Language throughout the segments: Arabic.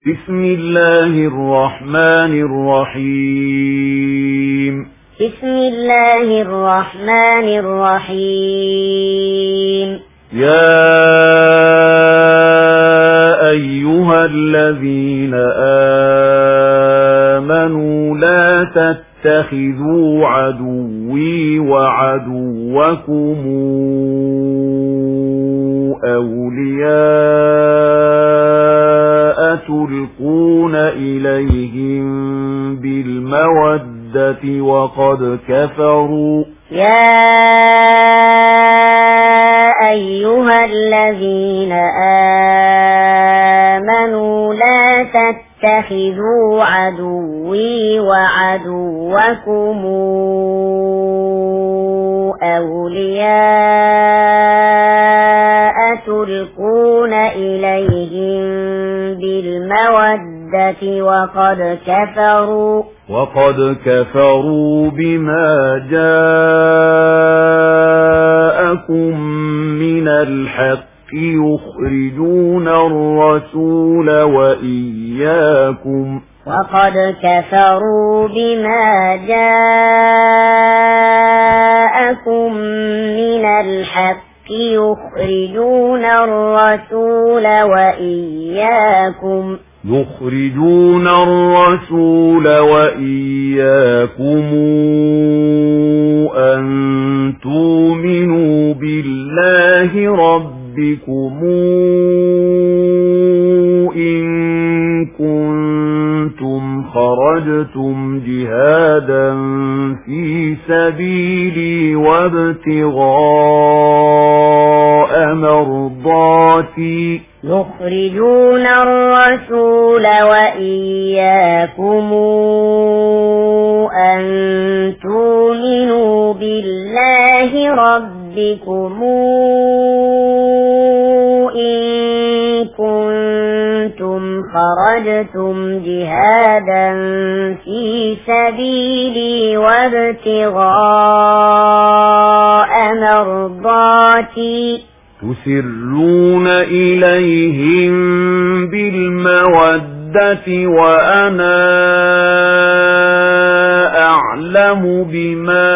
بسم الله الرحمن الرحيم. بسم الله الرحمن الرحيم. يا أيها الذين آمنوا لا تتخذوا عدوي وعدوكم أولياء تلقون إليهم بالمودة وقد كفروا. يا أيها الذين آمنوا لا تتخذوا عدوي وعدوكم أولياء تلقون إليهم بالمودة وقد كفروا بما جاءكم من الحق يخرجون الرسول وإياكم. وقد كفروا بما جاءكم من الحق يخرجون الرسول وإياكم أن تؤمنوا بالله ربكم إن كنتم خرجتم جهادا في سبيلي وابتغاء مرضاتي. يخرجون الرسول وإياكم أن تؤمنوا بالله ربكم إن كنتم خرجتم جهادا في سبيلي وابتغاء مرضاتي. تسرون إليهم بالمودة وأنا أعلم بما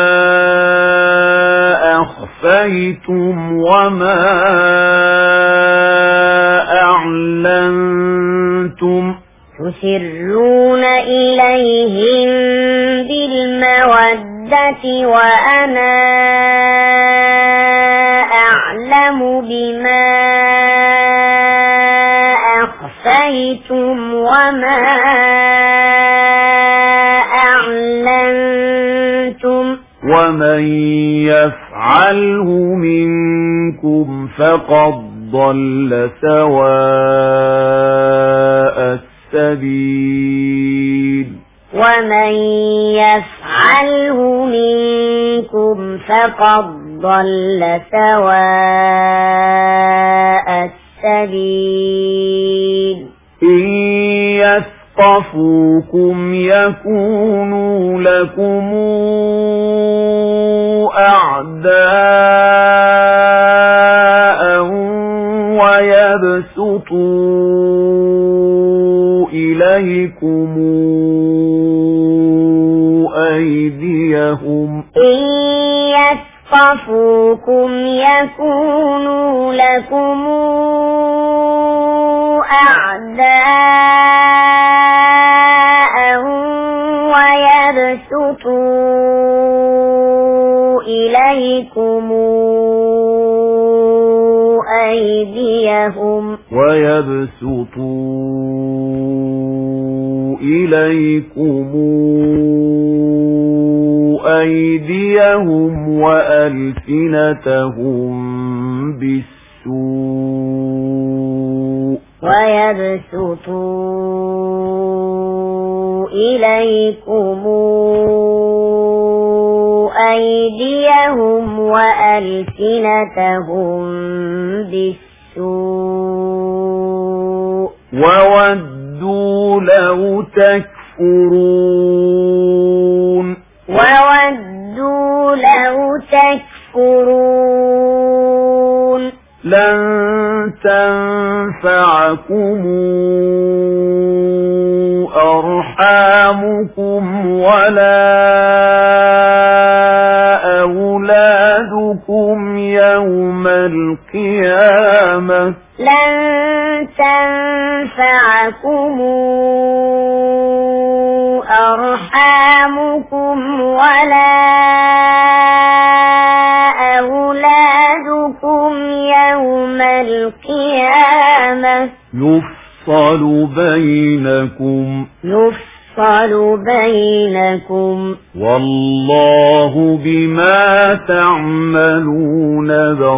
أخفيتم وما أعلنتم. تسرون إليهم بالمودة وأنا أعلم بما أخفيتم وما أعلنتم. ومن يفعله منكم فقد ضل سواء السبيل. ومن يفعله منكم فقد ضل سواء السبيل. إن يثقفوكم يكونوا لكم أعداء ويبسطوا إليكم أيديهم. إن يثقفوكم يكونوا لكم أعداء ويبسطوا إليكم أيديهم وألسنتهم بالسوء. ويبسطوا إليكم أيديهم وألسنتهم بالسوء. وودوا لو تكفرون. لن تنفعكم أرحامكم ولا أولادكم يوم القيامة لن تنفعكم أرحامكم ولا أولادكم يوم القيامة يفصل بينكم والله بما تعملون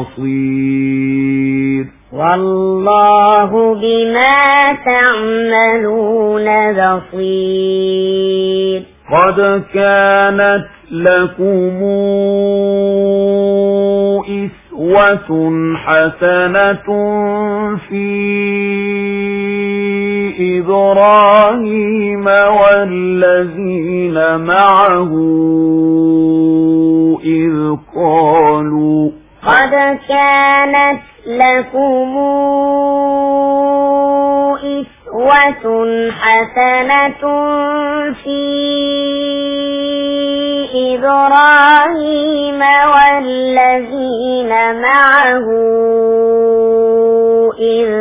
بصير والله بما تعملون بصير قد كانت لكم أسوة حسنة في إبراهيم والذين معه قد كانت لكم أسوة حسنة في إبراهيم والذين معه إذ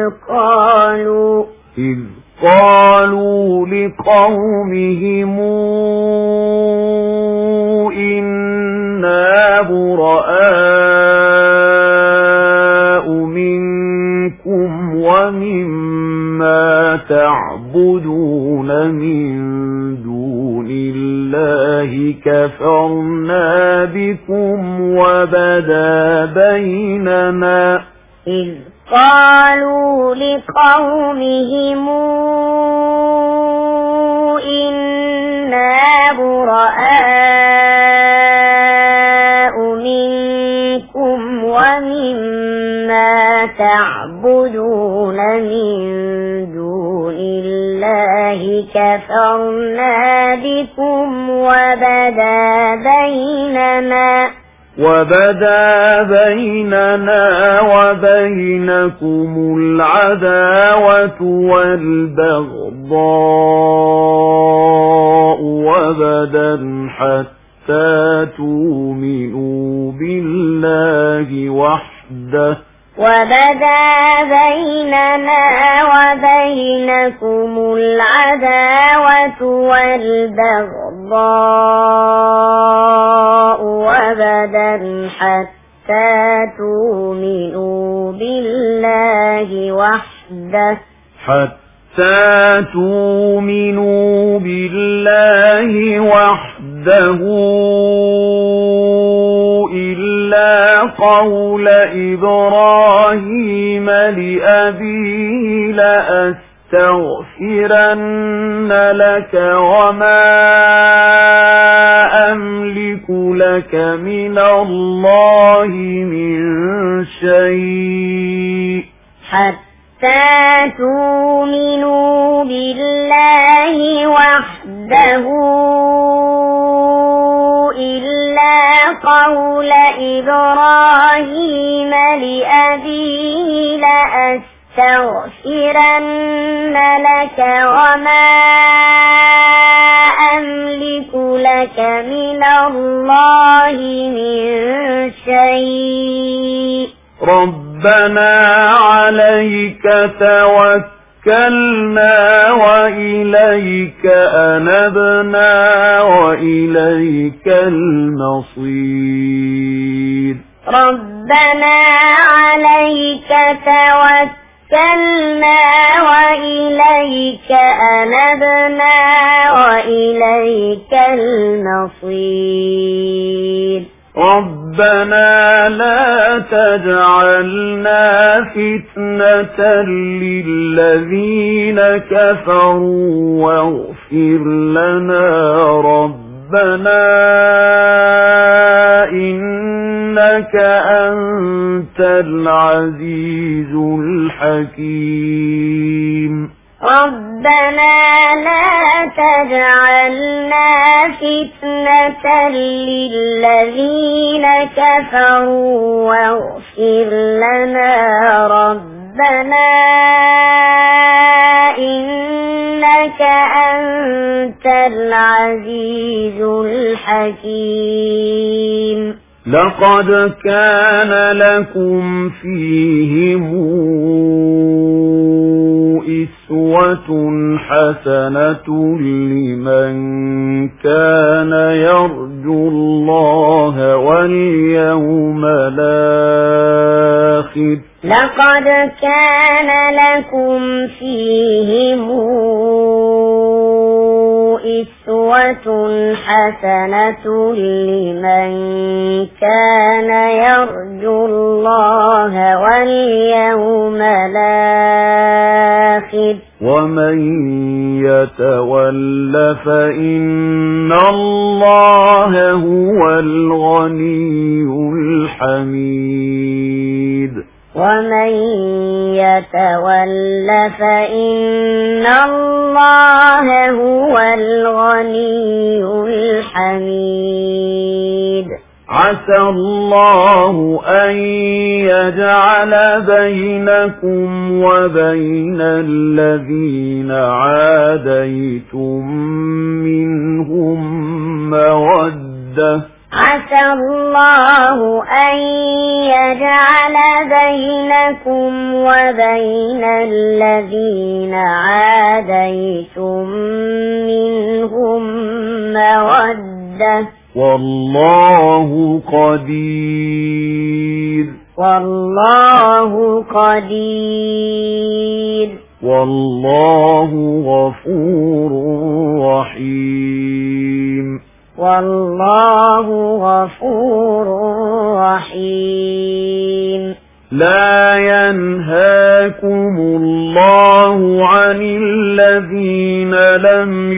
قالوا لقومهم إنا براء منكم ومما تعبدون من دون الله كفرنا بكم إذ قالوا لقومهم إنا براء منكم ومما تعبدون من دون الله كفرنا بكم وبدا بيننا وبينكم العداوة والبغضاء حتى تؤمنوا بالله وحده حتى تؤمنوا بالله وحده إلا قول إبراهيم لأبيه لأستغفرن لك وما أملك لك من الله من شيء حتى تؤمنوا بالله وحده إلا قول إبراهيم لأبيه لأستغفرن لك وما أملك لك من الله من شيء ربنا عليك توكلنا وإليك أنبنا وإليك المصير ربنا عليك توكلنا وإليك أنبنا وإليك المصير ربنا لا تجعلنا فتنة للذين كفروا واغفر لنا ربنا إنك أنت العزيز الحكيم ربنا لا تجعلنا فتنة للذين كفروا واغفر لنا ربنا إنك إنك أنت العزيز الحكيم. لقد كان لكم فيهم أسوة حسنة لمن كان يرجو الله واليوم الآخر. لقد كان لكم فيهم أسوة حسنة لمن كان يرجو الله واليوم الآخر. ومن يتول فإن الله هو الغني الحميد. ومن يتول فإن الله هو الغني الحميد. عسى الله أن يجعل بينكم وبين الذين عاديتم منهم مودة. عسى الله أن يجعل بينكم وبين الذين عاديتم منهم مودة. والله قدير. والله قدير. والله غفور رحيم. والله غفور رحيم. لا ينهاكم الله عن الذين لم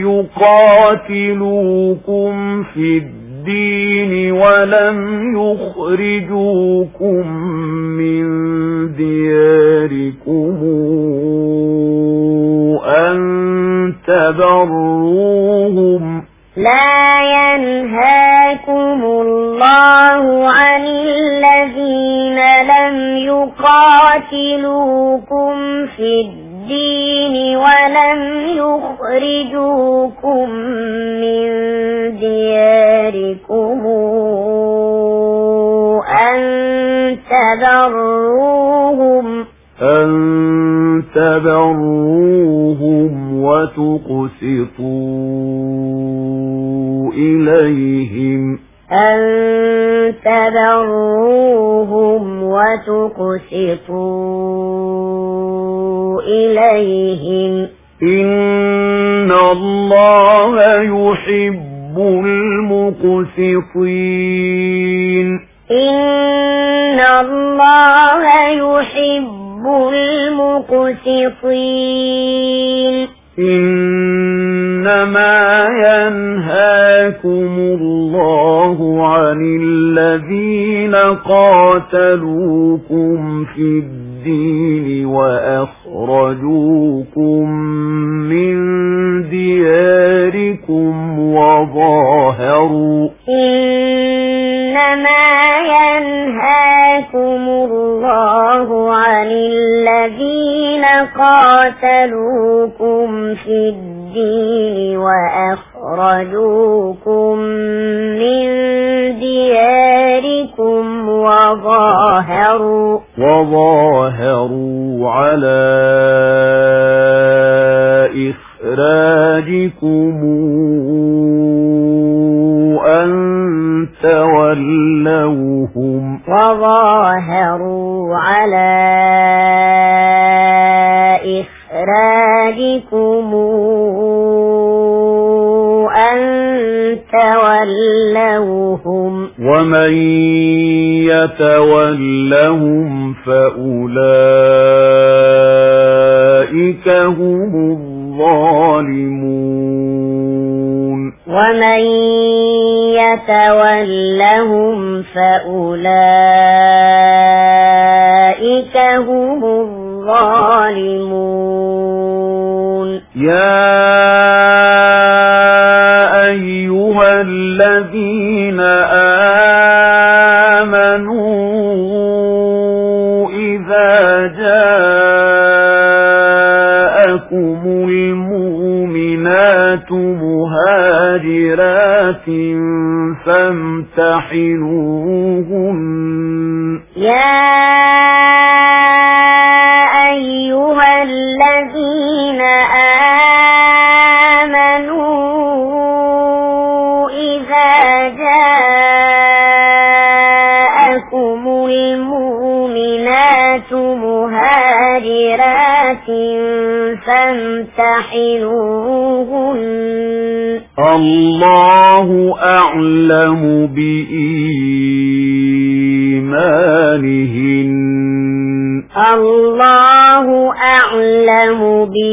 يقاتلوكم في الدين ولم يخرجوكم من دياركم أن تبروهم. لا ينهاكم الله عن الذين لم يقاتلوكم في الدين ولم يخرجوكم من دياركم أن تبروهم وتقسطوا إليهم. أن تبروهم وتقسطوا إليهم. إن الله يحب المقسطين. إن الله يحب المقسطين. إنما ينهاكم الله عن الذين قاتلوكم في الدين وأخرجوكم من دياركم وظاهروا. إنما ينهاكم الله عن الذين قاتلوكم في الدين وأخرجوكم من دياركم وظاهروا على إخراجكم أن تولوهم. وظاهروا على إخراجكم أن تولوهم. ومن يتولهم فأولئك هم الظالمون. ومن يتولهم فأولئك هم الظالمون. يا أيها الذين آمنوا إذا جاءكم المؤمنون المؤمنات مهاجرات فامتحنوهن يا أيها الذين آمنوا إذا جاءكم المؤمنات مهاجرات فامتحنوهن الله أعلم بإيمانهن الله أعلم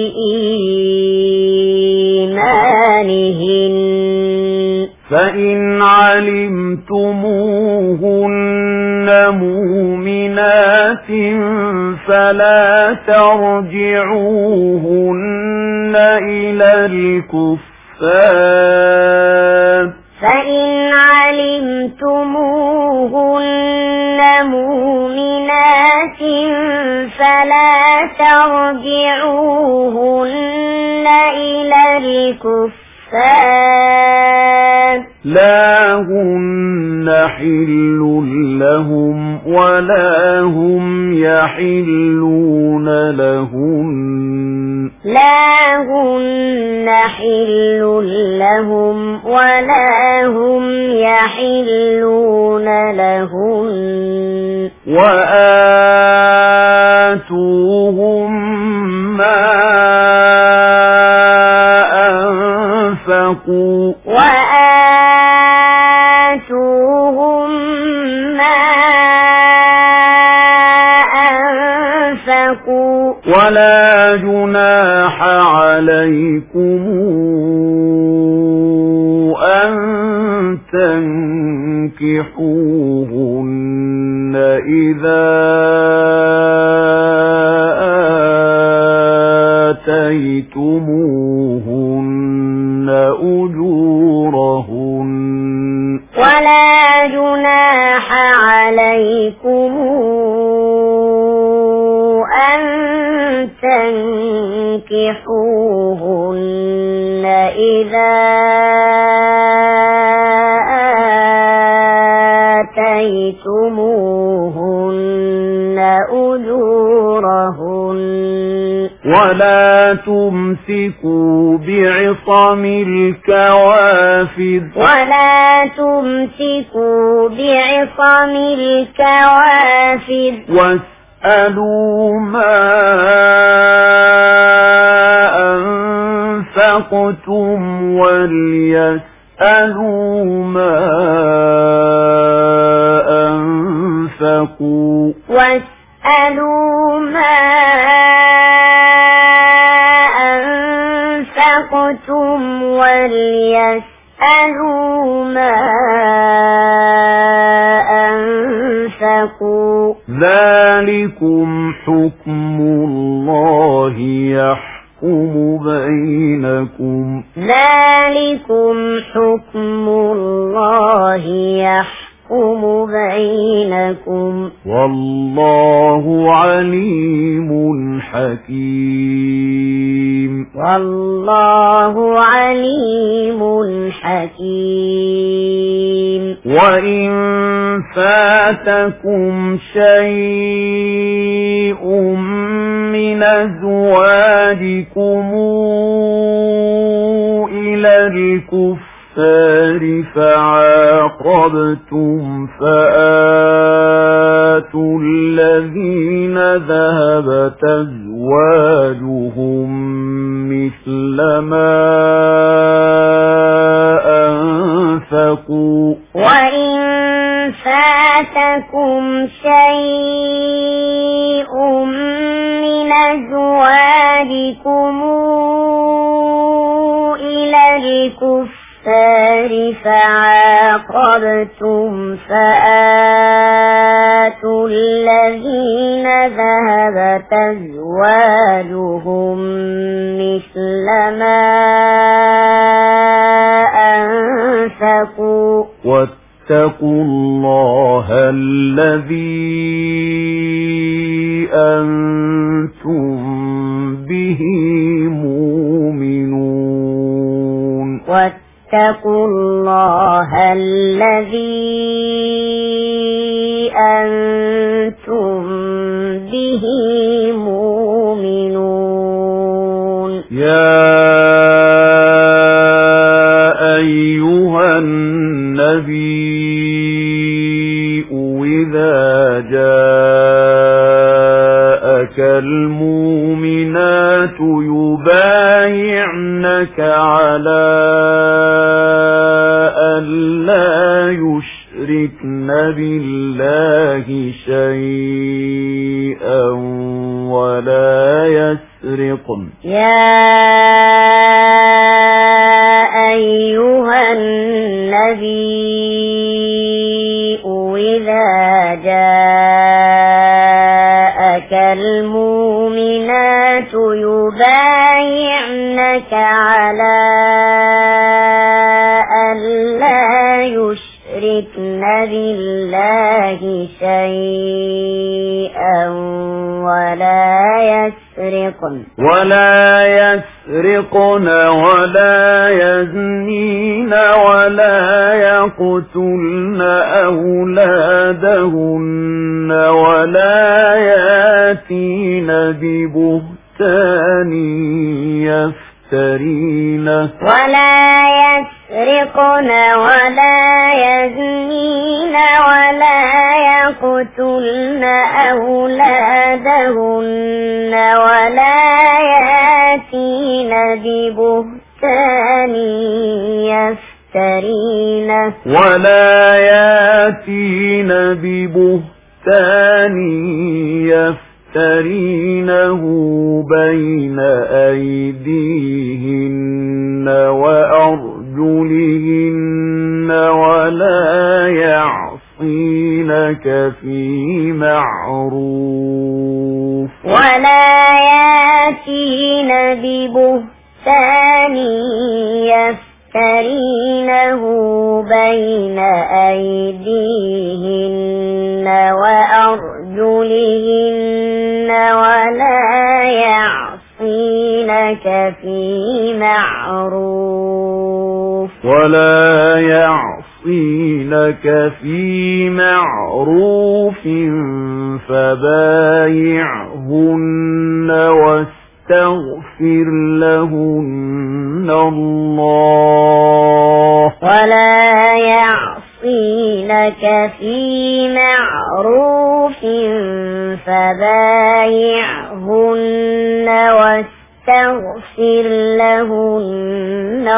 بإيمانهن فإن علمتموهن مؤمنات فلا ترجعوهن إلى الكفار فإن علمتموهن مؤمنات فلا ترجعوهن إلى الكفار لا هن حل لهم ولا هم يحلون لهن لا هن حل لهم ولا هم يحلون لهن وآتوهم ما أنفقوا وآتوهم ما أنفقوا ولا جناح عليكم أن تنكحوهن إذا آتيتموهن أجورهن ولا جناح عليكم أن تنكحوهن إذا آتيتموهن أجورهن ولا تمسكوا بعصم الكوافر ولا تمسكوا بعصم الكوافر واسألوا ما أنفقتم وليسألوا ما أنفقوا واسألوا ما أنفقتم وليسألوا ما أنفقوا ذلكم حكم الله يحكم بينكم ذلكم حكم الله يحكم بينكم والله عليم حكيم والله عليم حكيم وإن فاتكم شيء من أزواجكم إلى الكفار فعاقبتم فآتوا الذين ذهبت أزواجهم مثل ما أنفقوا وإن فاتكم شيء من أزواجكم إلى الكفار فعاقبتم فآتوا الذين ذهبت أزواجهم مثل ما أنفقوا واتقوا الله الذي أنتم به مؤمنون واتقوا الله الذي أنتم به مؤمنون. يا أيها النبي إذا جاءك المؤمنات يبايعنك على أن لا يشركن بالله شيئا ولا يسرقن. يا أيها النبي إذا جاءك المؤمنات يبايعنك على أن لا يشركن بالله شيئا ولا يسرقن ولا يزنين ولا يقتلن أولادهن ولا يأتين ببهتان يفترينه ولا يسرقن ولا يزنين ولا يقتلن أولادهن ولا يأتين ببهتان يفترينه بين أيديهن وأرجلهن ولا يعصينك في معروف ولا يأتين ببهتان يفترينه بين أيديهن وأرجلهن ولا يعصينك في معروف فبايعهن واستغفر لهن الله. ولا يعصينك في معروف فبايعهن واستغفر لهن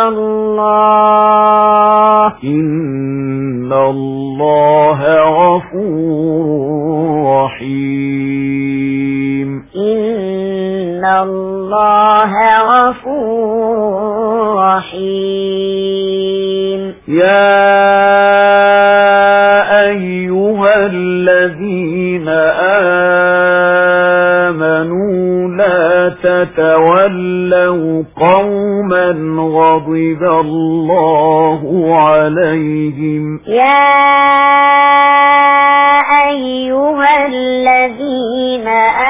الله. إن الله غفور رحيم. إن الله غفور رحيم. يا أيها الذين آمنوا لا تتولوا قوما غضب الله عليهم. يا أيها الذين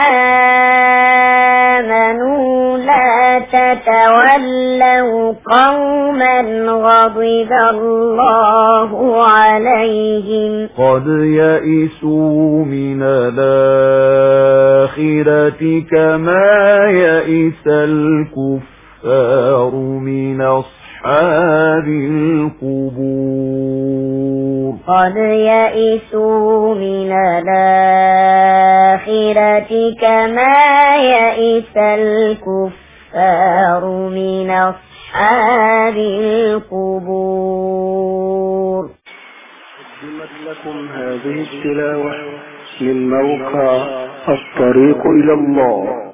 آمنوا لا تتولوا قوما غضب الله عليهم قد يئسوا من الآخرة كما يئس الكفار من أصحاب القبور. قد يئسوا من الآخرة كما يئس الكفار من أصحاب القبور. قدمت لكم هذه التلاوة من موقع الطريق إلى الله.